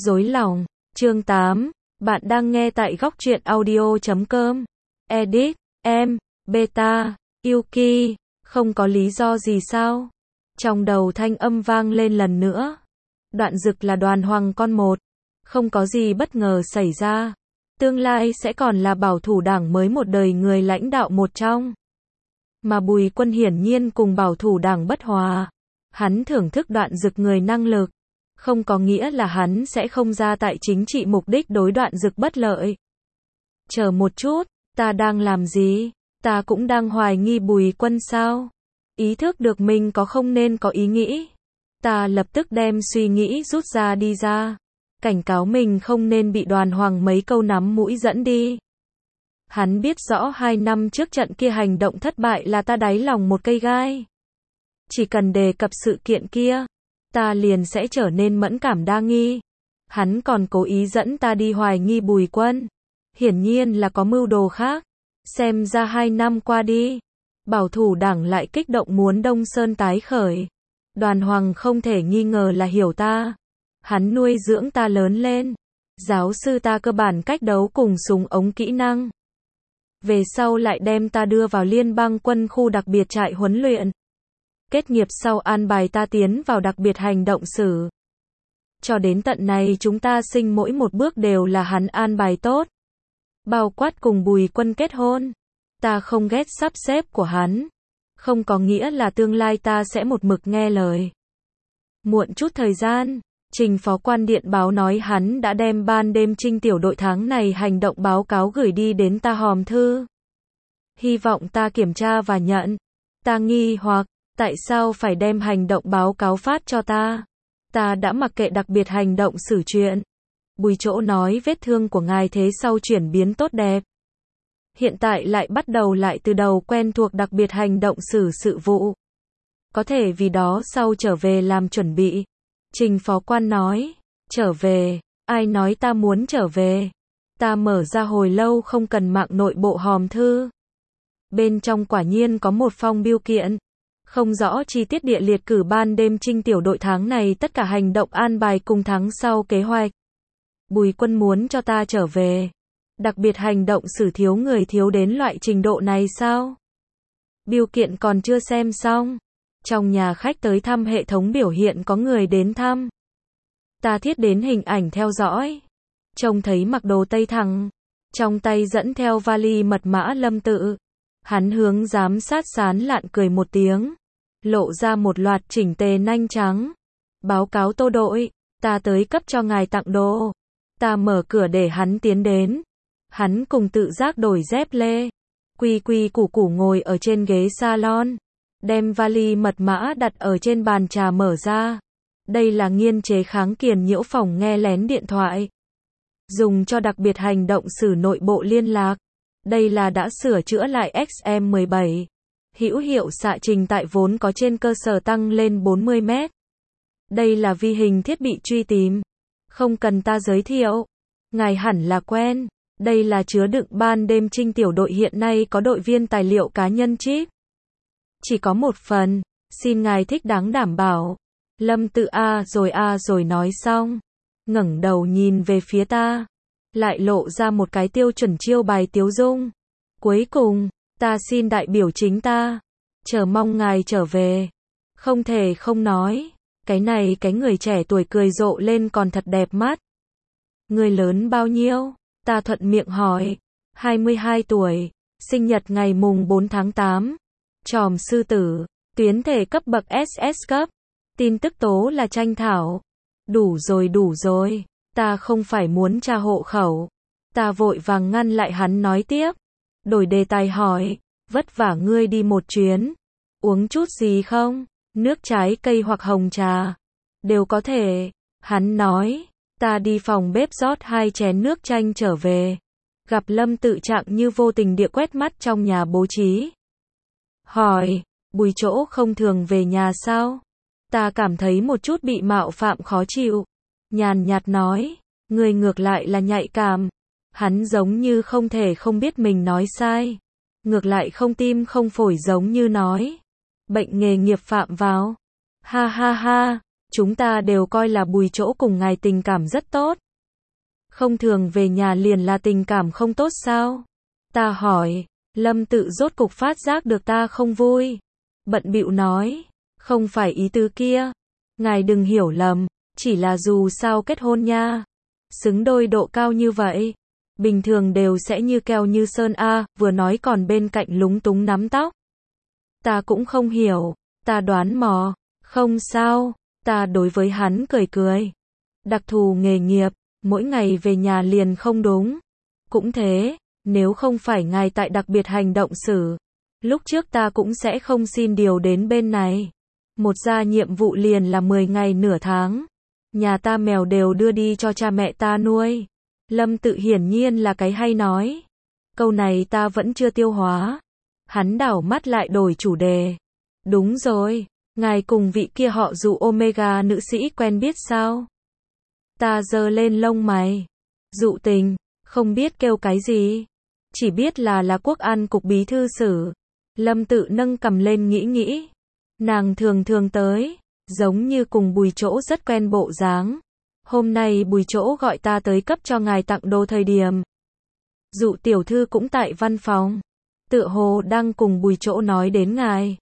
Rối lòng, chương 8, bạn đang nghe tại góc truyện audio.com. Edit, em, beta, Yuki, không có lý do gì sao? Trong đầu thanh âm vang lên lần nữa. Đoạn Dực là Đoàn Hoàng con một. Không có gì bất ngờ xảy ra. Tương lai sẽ còn là bảo thủ đảng mới một đời người lãnh đạo một trong. Mà Bùi Quân hiển nhiên cùng bảo thủ đảng bất hòa. Hắn thưởng thức Đoạn Dực người năng lực. Không có nghĩa là hắn sẽ không ra tại chính trị mục đích đối Đoạn Dực bất lợi. Chờ một chút, ta đang làm gì? Ta cũng đang hoài nghi Bùi Quân sao? Ý thức được mình có không nên có ý nghĩ. Ta lập tức đem suy nghĩ rút ra đi ra. Cảnh cáo mình không nên bị Đoàn Hoàng mấy câu nắm mũi dẫn đi. Hắn biết rõ 2 năm trước trận kia hành động thất bại là ta đáy lòng một cây gai. Chỉ cần đề cập sự kiện kia, ta liền sẽ trở nên mẫn cảm đa nghi. Hắn còn cố ý dẫn ta đi hoài nghi Bùi Quân. Hiển nhiên là có mưu đồ khác. Xem ra 2 năm qua đi, bảo thủ đảng lại kích động muốn Đông Sơn tái khởi. Đoàn Hoàng không thể nghi ngờ là hiểu ta. Hắn nuôi dưỡng ta lớn lên. Giáo sư ta cơ bản cách đấu cùng súng ống kỹ năng. Về sau lại đem ta đưa vào liên bang quân khu đặc biệt trại huấn luyện. Kết nghiệp sau an bài ta tiến vào đặc biệt hành động sử. Cho đến tận này chúng ta sinh mỗi một bước đều là hắn an bài tốt. Bao quát cùng Bùi Quân kết hôn. Ta không ghét sắp xếp của hắn. Không có nghĩa là tương lai ta sẽ một mực nghe lời. Muộn chút thời gian, Trình phó quan điện báo nói hắn đã đem ban đêm trinh tiểu đội tháng này hành động báo cáo gửi đi đến ta hòm thư. Hy vọng ta kiểm tra và nhận. Ta nghi hoặc, tại sao phải đem hành động báo cáo phát cho ta? Ta đã mặc kệ đặc biệt hành động xử chuyện. Bùi Chỗ nói vết thương của ngài thế sau chuyển biến tốt đẹp. Hiện tại lại bắt đầu lại từ đầu quen thuộc đặc biệt hành động xử sự vụ. Có thể vì đó sau trở về làm chuẩn bị. Trình phó quan nói, trở về, ai nói ta muốn trở về? Ta mở ra hồi lâu không cần mạng nội bộ hòm thư. Bên trong quả nhiên có một phong bưu kiện. Không rõ chi tiết địa liệt cử ban đêm trinh tiểu đội tháng này tất cả hành động an bài cùng tháng sau kế hoạch. Bùi Quân muốn cho ta trở về. Đặc biệt hành động xử thiếu người thiếu đến loại trình độ này sao? Bưu kiện còn chưa xem xong. Trong nhà khách tới thăm hệ thống biểu hiện có người đến thăm. Ta thiết đến hình ảnh theo dõi. Trông thấy mặc đồ tây thẳng. Trong tay dẫn theo vali mật mã Lâm Tự. Hắn hướng giám sát sán lạn cười một tiếng. Lộ ra một loạt chỉnh tề nanh trắng. Báo cáo Tô đội, ta tới cấp cho ngài tặng đồ. Ta mở cửa để hắn tiến đến. Hắn cùng tự giác đổi dép lê. Quy quy củ củ ngồi ở trên ghế salon. Đem vali mật mã đặt ở trên bàn trà mở ra. Đây là nghiên chế kháng kiền nhiễu phòng nghe lén điện thoại. Dùng cho đặc biệt hành động xử nội bộ liên lạc. Đây là đã sửa chữa lại XM17. Hữu hiệu xạ trình tại vốn có trên cơ sở tăng lên 40 mét. Đây là vi hình thiết bị truy tìm. Không cần ta giới thiệu. Ngài hẳn là quen. Đây là chứa đựng ban đêm trinh tiểu đội hiện nay có đội viên tài liệu cá nhân chip. Chỉ có một phần. Xin ngài thích đáng đảm bảo. Lâm Tự a rồi nói xong. Ngẩng đầu nhìn về phía ta. Lại lộ ra một cái tiêu chuẩn chiêu bài tiếu dung. Cuối cùng, ta xin đại biểu chính ta. Chờ mong ngài trở về. Không thể không nói. Cái này cái người trẻ tuổi cười rộ lên còn thật đẹp mắt. Người lớn bao nhiêu? Ta thuận miệng hỏi. 22 tuổi. Sinh nhật ngày mùng 4 tháng 8. Tròm sư tử. Tuyến thể cấp bậc SS cấp. Tin tức tố là tranh thảo. Đủ rồi. Ta không phải muốn tra hộ khẩu. Ta vội vàng ngăn lại hắn nói tiếp. Đổi đề tài hỏi. Vất vả ngươi đi một chuyến. Uống chút gì không? Nước trái cây hoặc hồng trà. Đều có thể. Hắn nói. Ta đi phòng bếp rót 2 chén nước chanh trở về. Gặp Lâm Tự trạng như vô tình địa quét mắt trong nhà bố trí. Hỏi. Bùi Chỗ không thường về nhà sao? Ta cảm thấy một chút bị mạo phạm khó chịu. Nhàn nhạt nói. Người ngược lại là nhạy cảm. Hắn giống như không thể không biết mình nói sai. Ngược lại không tim không phổi giống như nói. Bệnh nghề nghiệp phạm vào. Ha ha ha. Chúng ta đều coi là Bùi Chỗ cùng ngài tình cảm rất tốt. Không thường về nhà liền là tình cảm không tốt sao? Ta hỏi, Lâm Tự rốt cục phát giác được ta không vui. Bận bịu nói, không phải ý tứ kia. Ngài đừng hiểu lầm, chỉ là dù sao kết hôn nha. Xứng đôi độ cao như vậy. Bình thường đều sẽ như keo như sơn a, vừa nói còn bên cạnh lúng túng nắm tóc. Ta cũng không hiểu, ta đoán mò, không sao, ta đối với hắn cười cười. Đặc thù nghề nghiệp, mỗi ngày về nhà liền không đúng. Cũng thế, nếu không phải ngài tại đặc biệt hành động xử, lúc trước ta cũng sẽ không xin điều đến bên này. Một ra nhiệm vụ liền là 10 ngày nửa tháng. Nhà ta mèo đều đưa đi cho cha mẹ ta nuôi. Lâm Tự hiển nhiên là cái hay nói. Câu này ta vẫn chưa tiêu hóa. Hắn đảo mắt lại đổi chủ đề. Đúng rồi, ngài cùng vị kia họ Dụ Omega nữ sĩ quen biết sao? Ta giơ lên lông mày. Dụ Tình, không biết kêu cái gì. Chỉ biết là quốc an cục bí thư sử. Lâm Tự nâng cầm lên nghĩ nghĩ. Nàng thường thường tới, giống như cùng Bùi Chỗ rất quen bộ dáng. Hôm nay Bùi Chỗ gọi ta tới cấp cho ngài tặng đồ thời điểm. Dụ tiểu thư cũng tại văn phòng. Tựa hồ đang cùng Bùi Chỗ nói đến ngài.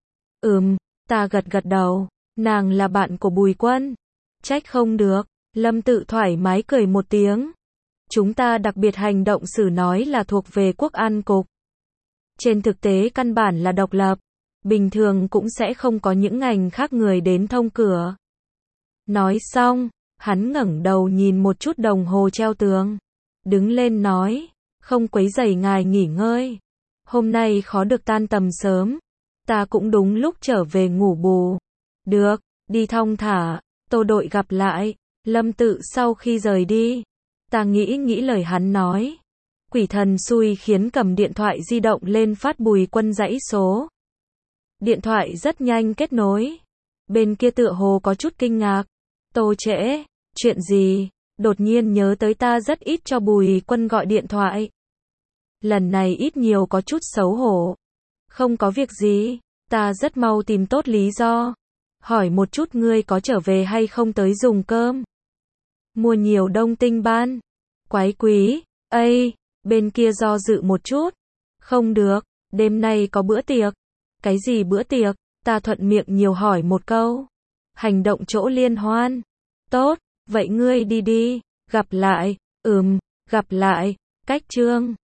Ta gật gật đầu. Nàng là bạn của Bùi Quân. Trách không được. Lâm Tự thoải mái cười một tiếng. Chúng ta đặc biệt hành động xử nói là thuộc về quốc an cục. Trên thực tế căn bản là độc lập. Bình thường cũng sẽ không có những ngành khác người đến thông cửa. Nói xong, hắn ngẩng đầu nhìn một chút đồng hồ treo tường. Đứng lên nói, không quấy rầy ngài nghỉ ngơi. Hôm nay khó được tan tầm sớm. Ta cũng đúng lúc trở về ngủ bù. Được, đi thong thả, Tô đội gặp lại. Lâm Tự sau khi rời đi. Ta nghĩ lời hắn nói. Quỷ thần xui khiến cầm điện thoại di động lên phát Bùi Quân dãy số. Điện thoại rất nhanh kết nối. Bên kia tựa hồ có chút kinh ngạc. Tô trễ, chuyện gì? Đột nhiên nhớ tới ta rất ít cho Bùi Quân gọi điện thoại. Lần này ít nhiều có chút xấu hổ. Không có việc gì, ta rất mau tìm tốt lý do. Hỏi một chút ngươi có trở về hay không tới dùng cơm. Mua nhiều Đông Tinh ban. Quái quý, bên kia do dự một chút. Không được, đêm nay có bữa tiệc. Cái gì bữa tiệc? Ta thuận miệng nhiều hỏi một câu. Hành động chỗ liên hoan. Tốt, vậy ngươi đi đi. Gặp lại. Gặp lại. Cách chương.